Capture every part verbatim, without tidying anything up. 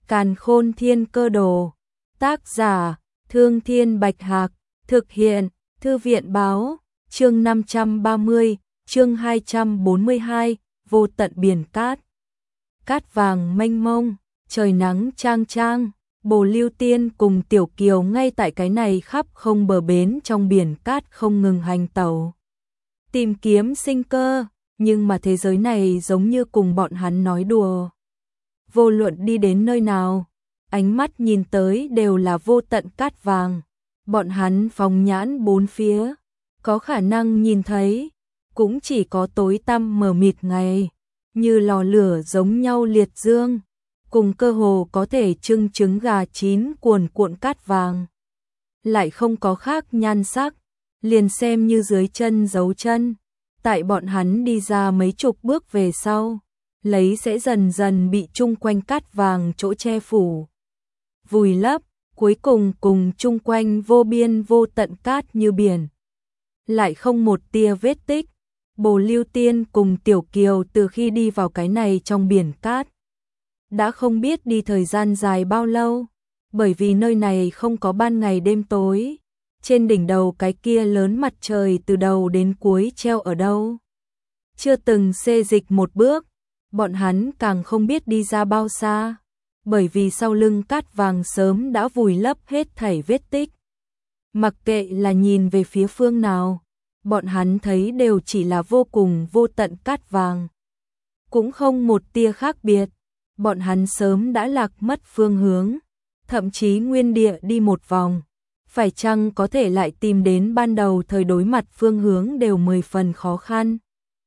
Càn Khôn Thiên Cơ Đồ. Tác giả: Thương Thiên Bạch Hạc. Thực hiện: Thư viện Báo. Chương năm trăm ba mươi, chương hai trăm bốn mươi hai, vô tận biển cát. Cát vàng mênh mông, trời nắng chang chang, Bồ Lưu Tiên cùng Tiểu Kiều ngay tại cái này khắp không bờ bến trong biển cát không ngừng hành tẩu, tìm kiếm sinh cơ, nhưng mà thế giới này giống như cùng bọn hắn nói đùa. Vô luận đi đến nơi nào, ánh mắt nhìn tới đều là vô tận cát vàng. Bọn hắn phóng nhãn bốn phía, có khả năng nhìn thấy, cũng chỉ có tối tăm mờ mịt ngày, như lò lửa giống nhau liệt dương, cùng cơ hồ có thể trưng trứng gà chín cuồn cuộn cát vàng. Lại không có khác nhan sắc, liền xem như dưới chân dấu chân, tại bọn hắn đi ra mấy chục bước về sau, lấy sẽ dần dần bị chung quanh cát vàng chỗ che phủ, vùi lấp, cuối cùng cùng chung quanh vô biên vô tận cát như biển. Lại không một tia vết tích. Bồ Lưu Tiên cùng Tiểu Kiều từ khi đi vào cái này trong biển cát, đã không biết đi thời gian dài bao lâu, bởi vì nơi này không có ban ngày đêm tối, trên đỉnh đầu cái kia lớn mặt trời từ đầu đến cuối treo ở đâu. Chưa từng xê dịch một bước, bọn hắn càng không biết đi ra bao xa, bởi vì sau lưng cát vàng sớm đã vùi lấp hết thảy vết tích. Mặc kệ là nhìn về phía phương nào, bọn hắn thấy đều chỉ là vô cùng vô tận cát vàng. Cũng không một tia khác biệt, bọn hắn sớm đã lạc mất phương hướng, thậm chí nguyên địa đi một vòng. Phải chăng có thể lại tìm đến ban đầu thời đối mặt phương hướng đều mười phần khó khăn.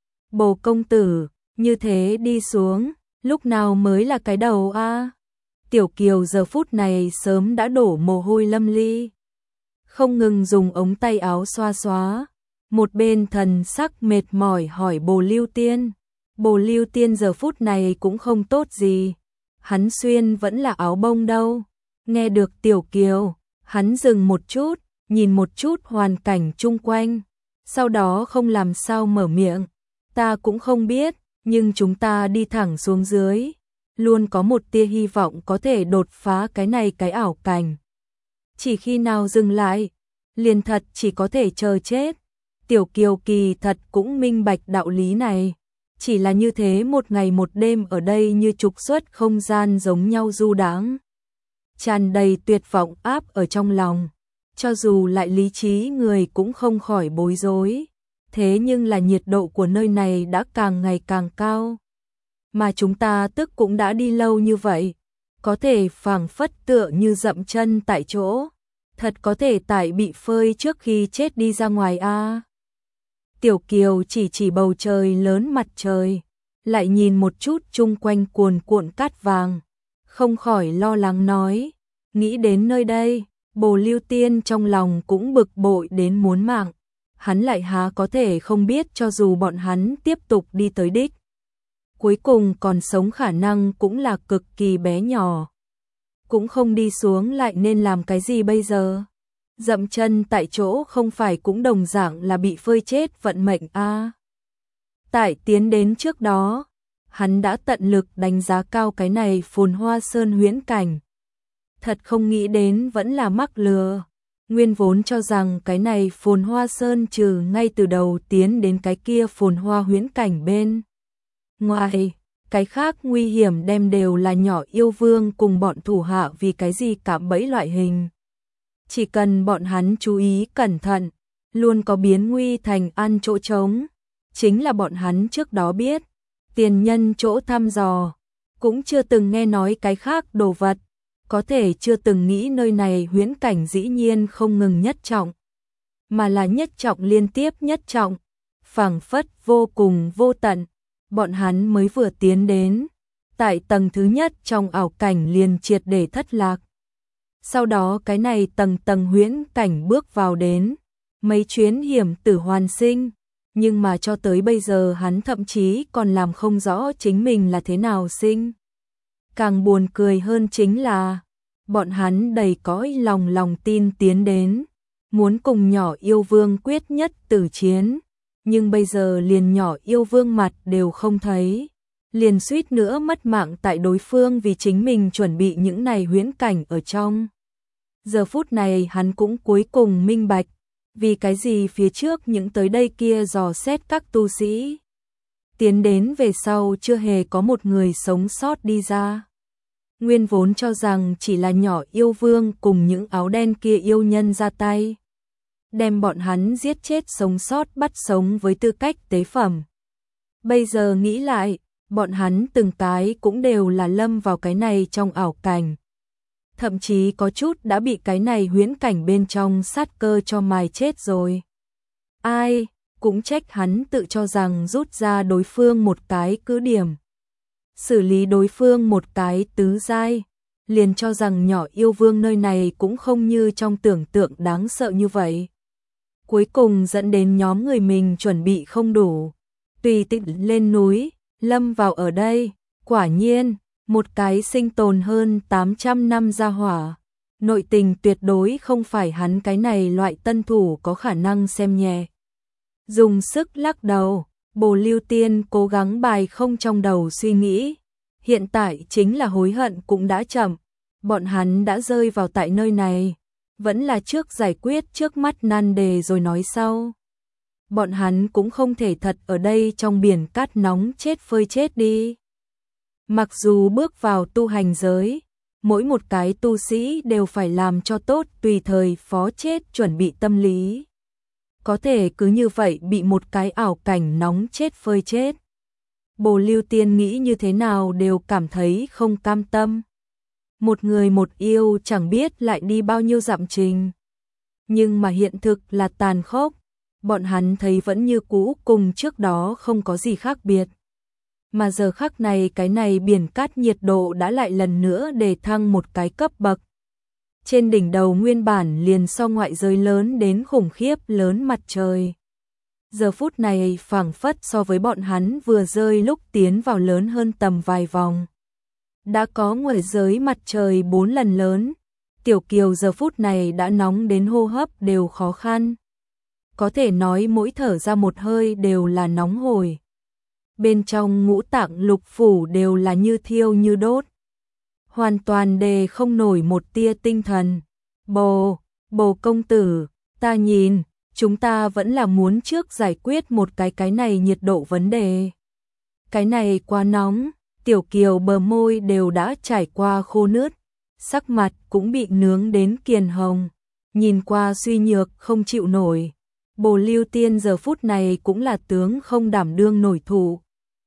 Bồ công tử, như thế đi xuống, lúc nào mới là cái đầu a? Tiểu Kiều giờ phút này sớm đã đổ mồ hôi lâm ly, không ngừng dùng ống tay áo xoa xóa. Một bên thần sắc mệt mỏi hỏi Bồ Lưu Tiên. Bồ Lưu Tiên giờ phút này cũng không tốt gì, hắn xuyên vẫn là áo bông đâu. Nghe được Tiểu Kiều, hắn dừng một chút, nhìn một chút hoàn cảnh chung quanh, sau đó không làm sao mở miệng. Ta cũng không biết, nhưng chúng ta đi thẳng xuống dưới, luôn có một tia hy vọng có thể đột phá cái này cái ảo cảnh. Chỉ khi nào dừng lại, liền thật chỉ có thể chờ chết. Tiểu Kiều kỳ thật cũng minh bạch đạo lý này, chỉ là như thế một ngày một đêm ở đây như trục xuất không gian giống nhau du đãng, tràn đầy tuyệt vọng áp ở trong lòng, cho dù lại lý trí người cũng không khỏi bối rối. Thế nhưng là nhiệt độ của nơi này đã càng ngày càng cao, mà chúng ta tức cũng đã đi lâu như vậy, có thể phảng phất tựa như dậm chân tại chỗ, thật có thể tại bị phơi trước khi chết đi ra ngoài a. À. Tiểu Kiều chỉ chỉ bầu trời lớn mặt trời, lại nhìn một chút chung quanh cuồn cuộn cát vàng, không khỏi lo lắng nói, nghĩ đến nơi đây, Bồ Lưu Tiên trong lòng cũng bực bội đến muốn mạng, hắn lại há có thể không biết cho dù bọn hắn tiếp tục đi tới đích, cuối cùng còn sống khả năng cũng là cực kỳ bé nhỏ. Cũng không đi xuống lại nên làm cái gì bây giờ? Dậm chân tại chỗ không phải cũng đồng dạng là bị phơi chết vận mệnh a. À. Tại tiến đến trước đó, hắn đã tận lực đánh giá cao cái này Phồn Hoa Sơn huyễn cảnh. Thật không nghĩ đến vẫn là mắc lừa. Nguyên vốn cho rằng cái này Phồn Hoa Sơn trừ ngay từ đầu tiến đến cái kia phồn hoa huyễn cảnh bên ngoài, cái khác nguy hiểm đem đều là nhỏ yêu vương cùng bọn thủ hạ vì cái gì cạm bẫy loại hình. Chỉ cần bọn hắn chú ý cẩn thận, luôn có biến nguy thành an chỗ trống. Chính là bọn hắn trước đó biết, tiền nhân chỗ thăm dò, cũng chưa từng nghe nói cái khác đồ vật, có thể chưa từng nghĩ nơi này huyễn cảnh dĩ nhiên không ngừng nhất trọng, mà là nhất trọng liên tiếp nhất trọng, phảng phất vô cùng vô tận. Bọn hắn mới vừa tiến đến, tại tầng thứ nhất trong ảo cảnh liền triệt để thất lạc. Sau đó cái này tầng tầng huyễn cảnh bước vào đến, mấy chuyến hiểm tử hoàn sinh, nhưng mà cho tới bây giờ hắn thậm chí còn làm không rõ chính mình là thế nào sinh. Càng buồn cười hơn chính là, bọn hắn đầy cõi lòng lòng tin tiến đến, muốn cùng nhỏ yêu vương quyết nhất tử chiến, nhưng bây giờ liền nhỏ yêu vương mặt đều không thấy, liền suýt nữa mất mạng tại đối phương vì chính mình chuẩn bị những này huyễn cảnh ở trong. Giờ phút này hắn cũng cuối cùng minh bạch, vì cái gì phía trước những tới đây kia dò xét các tu sĩ. Tiến đến về sau chưa hề có một người sống sót đi ra. Nguyên vốn cho rằng chỉ là nhỏ yêu vương cùng những áo đen kia yêu nhân ra tay. Đem bọn hắn giết chết sống sót bắt sống với tư cách tế phẩm. Bây giờ nghĩ lại, bọn hắn từng cái cũng đều là lâm vào cái này trong ảo cảnh. Thậm chí có chút đã bị cái này huyễn cảnh bên trong sát cơ cho mài chết rồi. Ai, cũng trách hắn tự cho rằng rút ra đối phương một cái cứ điểm. Xử lý đối phương một cái tứ giai, liền cho rằng nhỏ yêu vương nơi này cũng không như trong tưởng tượng đáng sợ như vậy. Cuối cùng dẫn đến nhóm người mình chuẩn bị không đủ, tùy tiện lên núi, lâm vào ở đây, quả nhiên, một cái sinh tồn hơn tám trăm năm gia hỏa. Nội tình tuyệt đối không phải hắn cái này loại tân thủ có khả năng xem nhẹ. Dùng sức lắc đầu, Bồ Lưu Tiên cố gắng bài không trong đầu suy nghĩ. Hiện tại chính là hối hận cũng đã chậm, bọn hắn đã rơi vào tại nơi này. Vẫn là trước giải quyết trước mắt nan đề rồi nói sau. Bọn hắn cũng không thể thật ở đây trong biển cát nóng chết phơi chết đi. Mặc dù bước vào tu hành giới, mỗi một cái tu sĩ đều phải làm cho tốt tùy thời phó chết chuẩn bị tâm lý. Có thể cứ như vậy bị một cái ảo cảnh nóng chết phơi chết. Bồ Lưu Tiên nghĩ như thế nào đều cảm thấy không cam tâm. Một người một yêu chẳng biết lại đi bao nhiêu dặm trình. Nhưng mà hiện thực là tàn khốc, bọn hắn thấy vẫn như cũ cùng trước đó không có gì khác biệt. Mà giờ khắc này cái này biển cát nhiệt độ đã lại lần nữa đề thăng một cái cấp bậc. Trên đỉnh đầu nguyên bản liền so ngoại giới lớn đến khủng khiếp lớn mặt trời. Giờ phút này phảng phất so với bọn hắn vừa rơi lúc tiến vào lớn hơn tầm vài vòng. Đã có ngoại giới mặt trời bốn lần lớn, Tiểu Kiều giờ phút này đã nóng đến hô hấp đều khó khăn. Có thể nói mỗi thở ra một hơi đều là nóng hổi. Bên trong ngũ tạng lục phủ đều là như thiêu như đốt. Hoàn toàn đề không nổi một tia tinh thần. Bồ, bồ công tử, ta nhìn, chúng ta vẫn là muốn trước giải quyết một cái cái này nhiệt độ vấn đề. Cái này quá nóng, Tiểu Kiều bờ môi đều đã trải qua khô nứt, sắc mặt cũng bị nướng đến kiền hồng, nhìn qua suy nhược không chịu nổi. Bồ Lưu Tiên giờ phút này cũng là tướng không đảm đương nổi thủ.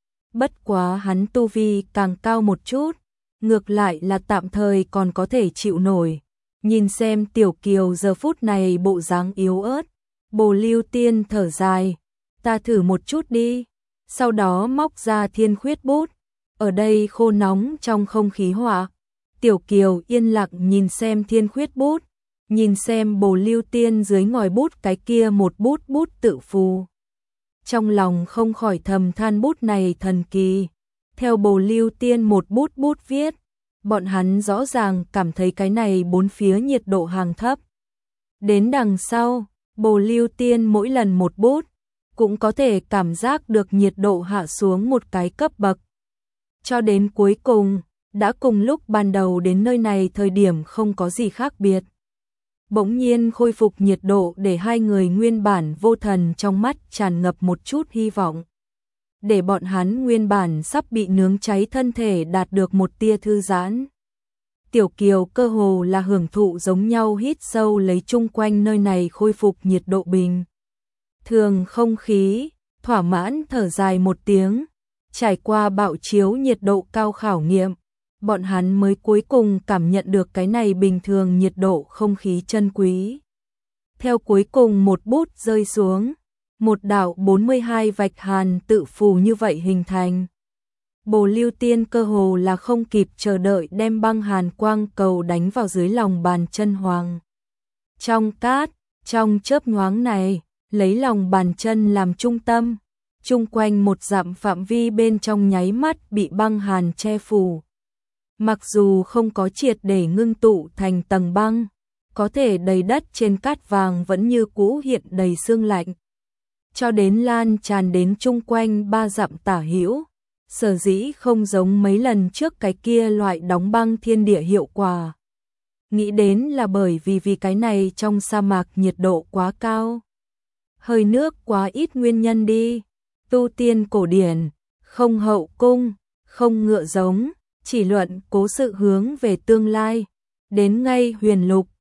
Bất quá hắn tu vi càng cao một chút, ngược lại là tạm thời còn có thể chịu nổi. Nhìn xem Tiểu Kiều giờ phút này bộ dáng yếu ớt, Bồ Lưu Tiên thở dài, ta thử một chút đi. Sau đó móc ra thiên khuyết bút, ở đây khô nóng trong không khí hỏa. Tiểu Kiều yên lặng nhìn xem thiên khuyết bút, nhìn xem Bồ Lưu Tiên dưới ngòi bút cái kia một bút bút tự phù. Trong lòng không khỏi thầm than bút này thần kỳ. Theo Bồ Lưu Tiên một bút bút viết, bọn hắn rõ ràng cảm thấy cái này bốn phía nhiệt độ hàng thấp. Đến đằng sau, Bồ Lưu Tiên mỗi lần một bút, cũng có thể cảm giác được nhiệt độ hạ xuống một cái cấp bậc. Cho đến cuối cùng, đã cùng lúc ban đầu đến nơi này thời điểm không có gì khác biệt. Bỗng nhiên khôi phục nhiệt độ để hai người nguyên bản vô thần trong mắt tràn ngập một chút hy vọng. Để bọn hắn nguyên bản sắp bị nướng cháy thân thể đạt được một tia thư giãn. Tiểu Kiều cơ hồ là hưởng thụ giống nhau hít sâu lấy chung quanh nơi này khôi phục nhiệt độ bình thường không khí, thỏa mãn thở dài một tiếng. Trải qua bạo chiếu nhiệt độ cao khảo nghiệm, bọn hắn mới cuối cùng cảm nhận được cái này bình thường nhiệt độ không khí chân quý. Theo cuối cùng một bút rơi xuống, một đạo bốn mươi hai vạch hàn tự phù như vậy hình thành. Bồ Lưu Tiên cơ hồ là không kịp chờ đợi đem băng hàn quang cầu đánh vào dưới lòng bàn chân hoàng. Trong cát, trong chớp nhoáng này, lấy lòng bàn chân làm trung tâm, chung quanh một dặm phạm vi bên trong nháy mắt bị băng hàn che phủ. Mặc dù không có triệt để ngưng tụ thành tầng băng, có thể đầy đất trên cát vàng vẫn như cũ hiện đầy sương lạnh. Cho đến lan tràn đến chung quanh ba dặm tả hữu, sở dĩ không giống mấy lần trước cái kia loại đóng băng thiên địa hiệu quả. Nghĩ đến là bởi vì vì cái này trong sa mạc nhiệt độ quá cao. Hơi nước quá ít nguyên nhân đi. Tu tiên cổ điển, không hậu cung, không ngựa giống, chỉ luận cố sự hướng về tương lai. Đến ngay huyền lục,